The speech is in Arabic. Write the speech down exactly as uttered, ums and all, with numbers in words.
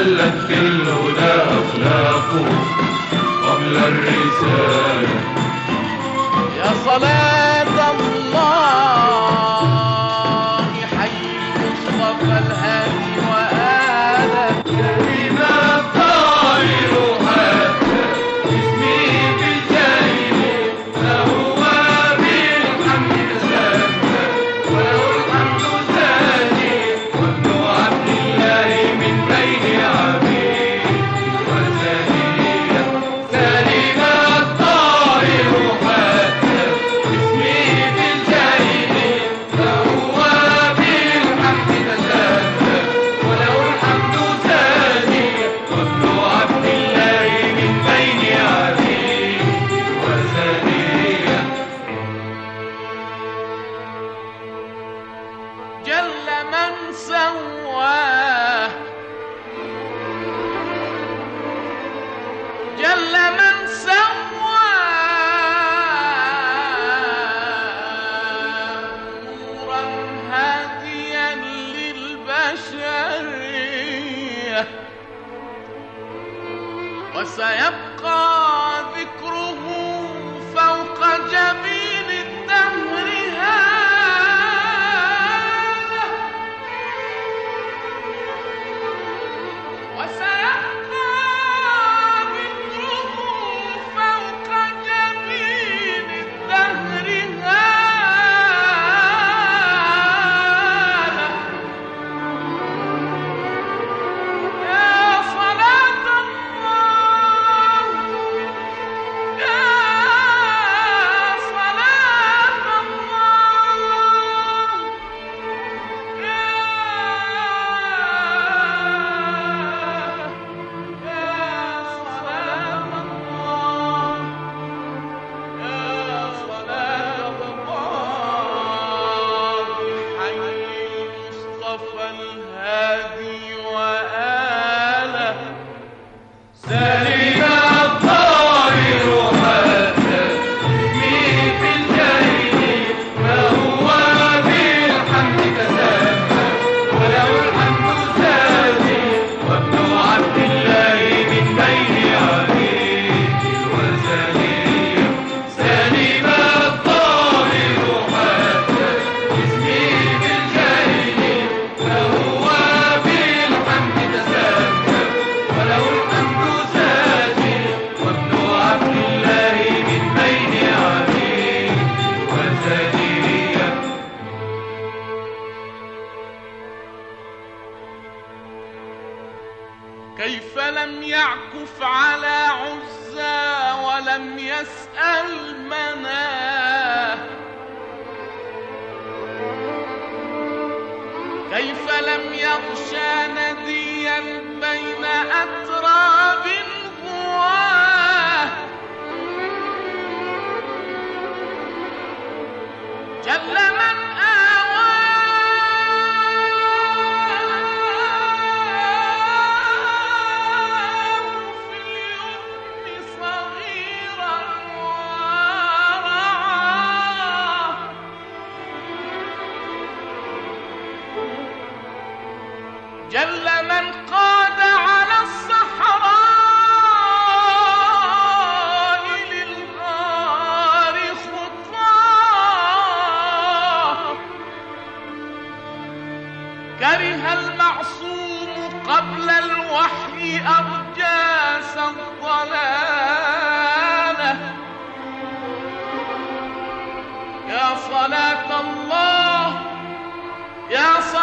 ولت في الهدى أخلاقه قبل الرسالة. يا صلاة الله حي المصطفى الهادي وآله كلمة الطائر حتى اسمي بالجاهل فهو بالحمد تسمى وله الحمد ثاني وابن عبد الله من بين عبيد وزانية. كلمة الطائر حتى اسمي بالجاهل فهو بالحمد تسمى وله الحمد ثاني وابن عبد الله من بين عبيد وزانية. جل من سواه جل من سواه نورا هاديا للبشرية وسيبقى ذكره فوق جبين الدهر هذا وسيبقى ذكره فوق جبين الدهر هذا. يا صلاة الله يا صلاة الله يا صلاة الله يا صلاة الله حي المصطفى الهادي وآله سلم الطائر حتى اسمي بالجاهل فهو بالحمد تسمى وله الحمد ثاني وابن عبد الله من بين عبيد وزانية. سلم الطائر حتى اسمي بالجاهل فهو بالحمد تسمى وله الحمد ثاني وابن عبد الله من بين عبيد وزانية. كيف لم يعكف على عزى ولم يسأل مناه كيف لم يغشى نديا بين أتراب هواه جل من آواه في اليمن صغيرا ورعاه جل من قاد على الصحراء للغار خطاه كره المعصوم قبل الوحي أرجاس الضلالة. يا صلاة الله يا صلاة